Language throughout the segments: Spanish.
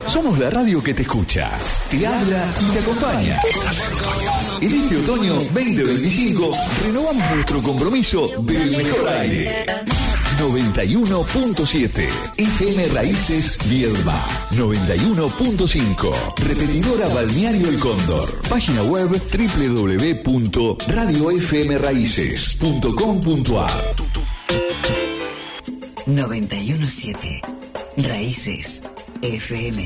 Somos la radio que te escucha, te habla y te acompaña. En este otoño 2025 renovamos nuestro compromiso del mejor aire. 91.7 FM Raíces Viedma. 91.5 Repetidora Balneario El Cóndor. Página web www.radiofmraices.com.ar. 91.7 Raíces FM.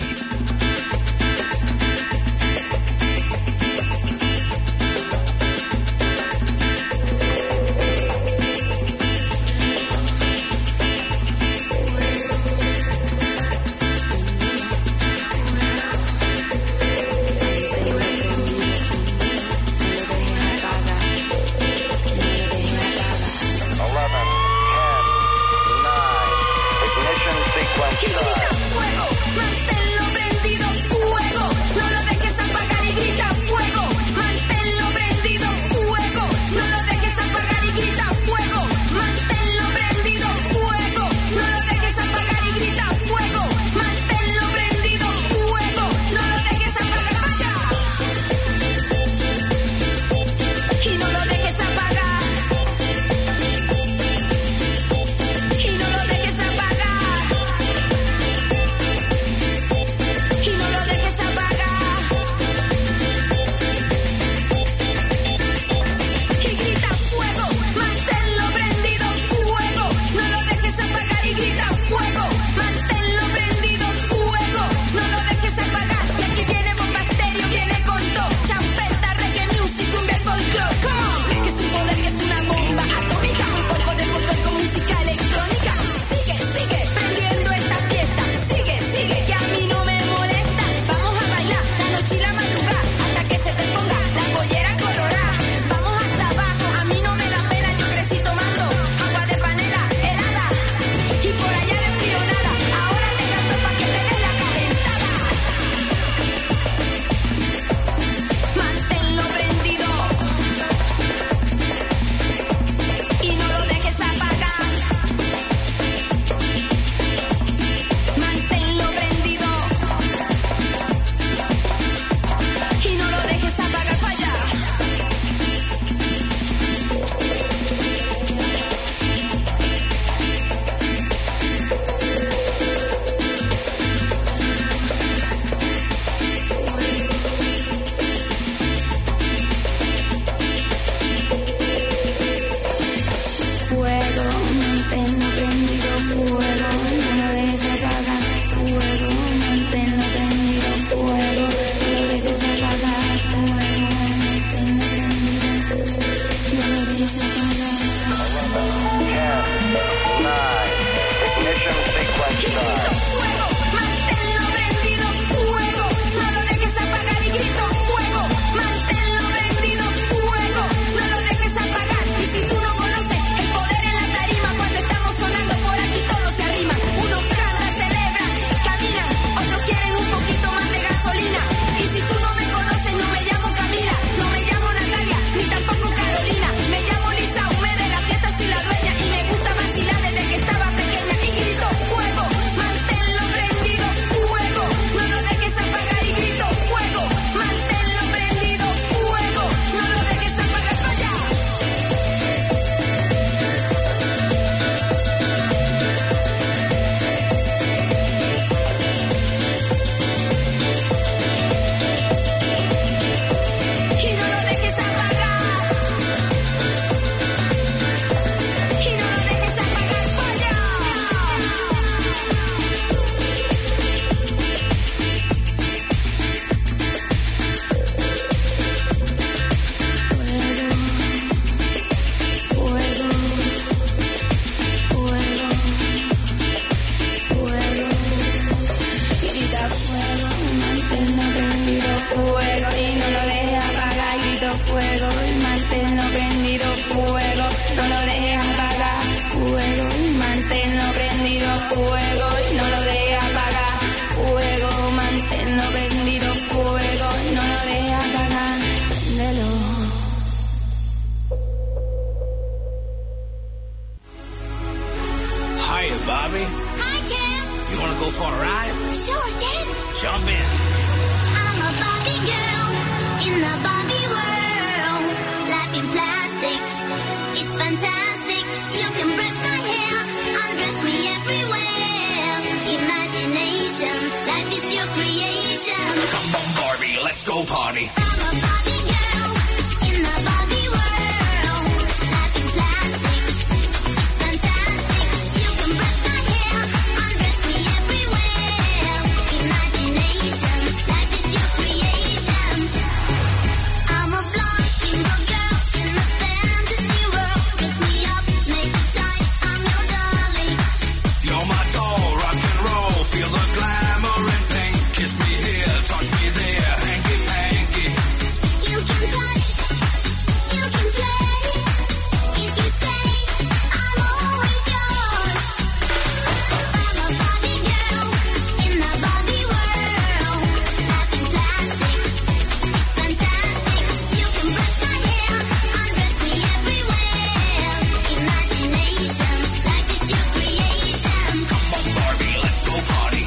Bobby. Hi, Ken. You want to go for a ride? Sure, Ken. Jump jump in. I'm a Barbie girl in the Barbie world. Life in plastic, it's fantastic. You can brush my hair, undress me everywhere. Imagination, life is your creation. Come on, Barbie, let's go party. I'm a Barbie girl in the Barbie world. Life in plastic, it's fantastic. You can brush my hair, undress me everywhere. Imagination, life is your creation. I'm a blonde single girl in a fantasy world. Dress me up, make it tight, I'm your darling. You're my doll, rock and roll. Feel the glamour and pink. Kiss me here, touch me there. Hanky panky. You can touch, you can play. If you say I'm always yours. I'm a Barbie girl in the Barbie world. Life in plastic, it's fantastic. You can brush my hair, undress me everywhere. Imagination, life is your creation. Come on, Barbie, let's go party.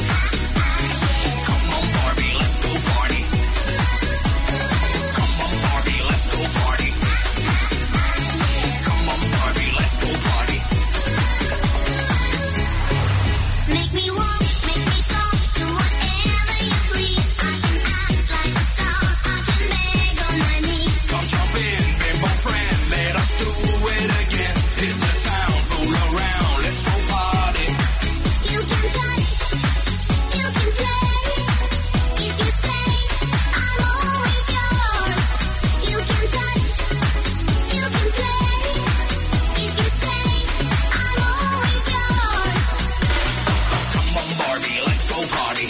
Come on, Barbie, let's go party. Come on, Barbie, let's go party. Come on, Barbie, let's go party. Make me walk, make me talk, do whatever you please. I can act like a star, I can beg on my knees. Come jump in, bimbo friend. Let us do it again. Hit the town, fool around. Let's go party. You can touch, you can play. If you say I'm always yours. You can touch, you can play. If you say I'm always yours. Come on, Barbie, let's go party.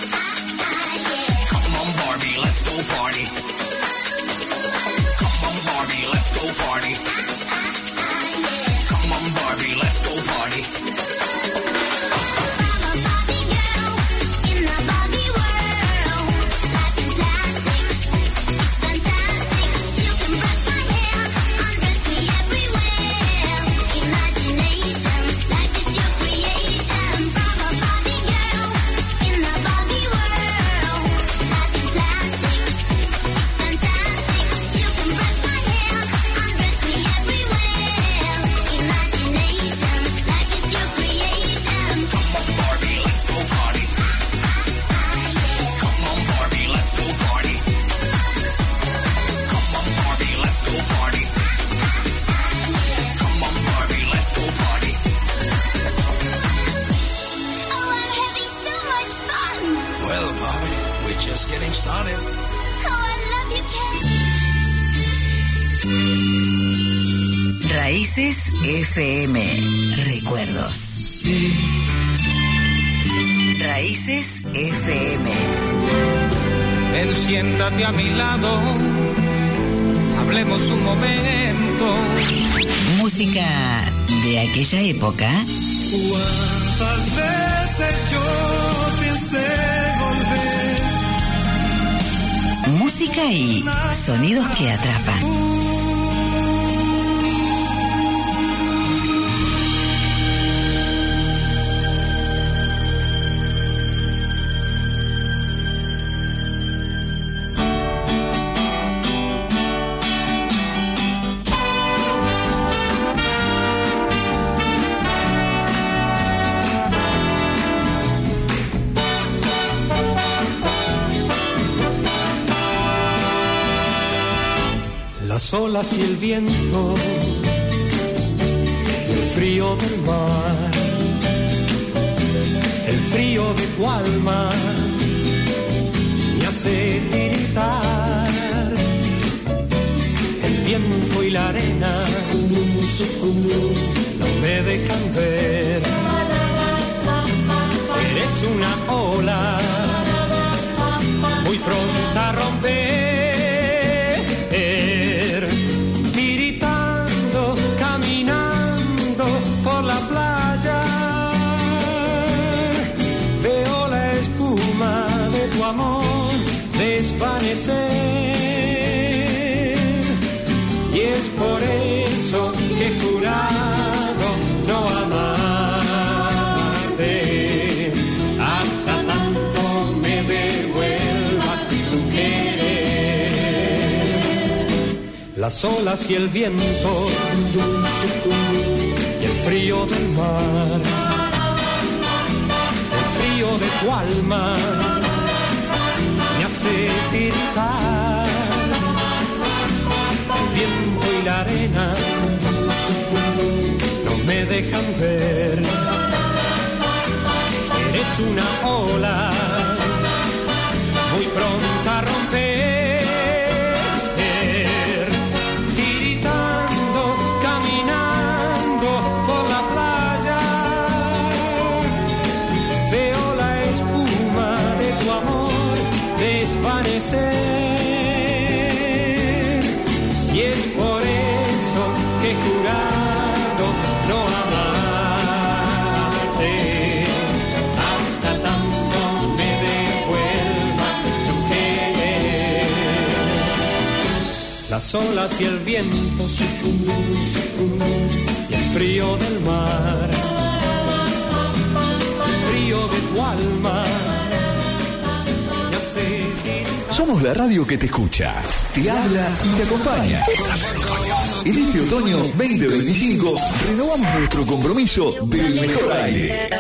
Come on, Barbie, let's go party. Come on, Barbie, let's go party. Come on, Barbie, let's go party. I'm a Barbie girl in the Barbie world. Life in plastic, it's fantastic. You can brush my hair, undress me everywhere. Imagination, life is your creation. I'm a Barbie girl in the Barbie world. Life in plastic, it's fantastic. You can brush my hair, undress me everywhere. Imagination, life is your creation. Come on, Barbie, let's go party. Come on, Barbie, let's go party. Come on, Barbie, let's go party. Come on, Barbie, let's go party. Oh, I'm having so much fun. Well, Barbie, we're just getting started. Oh, I love you, Ken. Raíces FM. Recuerdos. Raíces FM. Ven, siéntate a mi lado, hablemos un momento. Música de aquella época. ¿Cuántas veces yo pensé volver? Música y sonidos que atrapan. Las olas y el viento y el frío del mar, el frío de tu alma me hace tiritar. El viento y la arena no me dejan ver. Eres una ola muy pronta a romper. Desvanecer, y es por eso que he jurado no amarte hasta tanto me las olas y el viento y el frío del mar, el frío de tu alma me hace tiritar. El viento y la arena no me dejan ver. Eres una ola muy pronta a romper, tiritando, caminando por la playa. Veo la espuma de tu amor desvanecer, y es por eso que he jurado no amarte hasta tanto me devuelvas tu querer. Las olas y el viento y el frío del mar, el frío de tu alma me hace tiritar. Somos la radio que te escucha, te habla y te acompaña. En este otoño 2025 renovamos nuestro compromiso del mejor aire.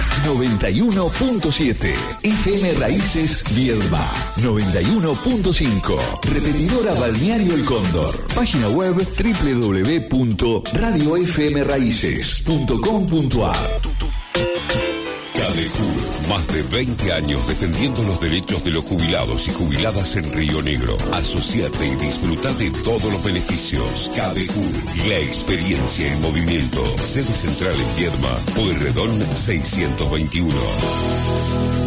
91.7 FM Raíces Viedma. 91.5 repetidora Balneario El Cóndor. Página web www.radiofmraices.com.ar. Cadejur, más de 20 años defendiendo los derechos de los jubilados y jubiladas en Río Negro. Asociate y disfruta de todos los beneficios. Cadejur, la experiencia en movimiento. Sede central en Viedma, Pueyrredón 621.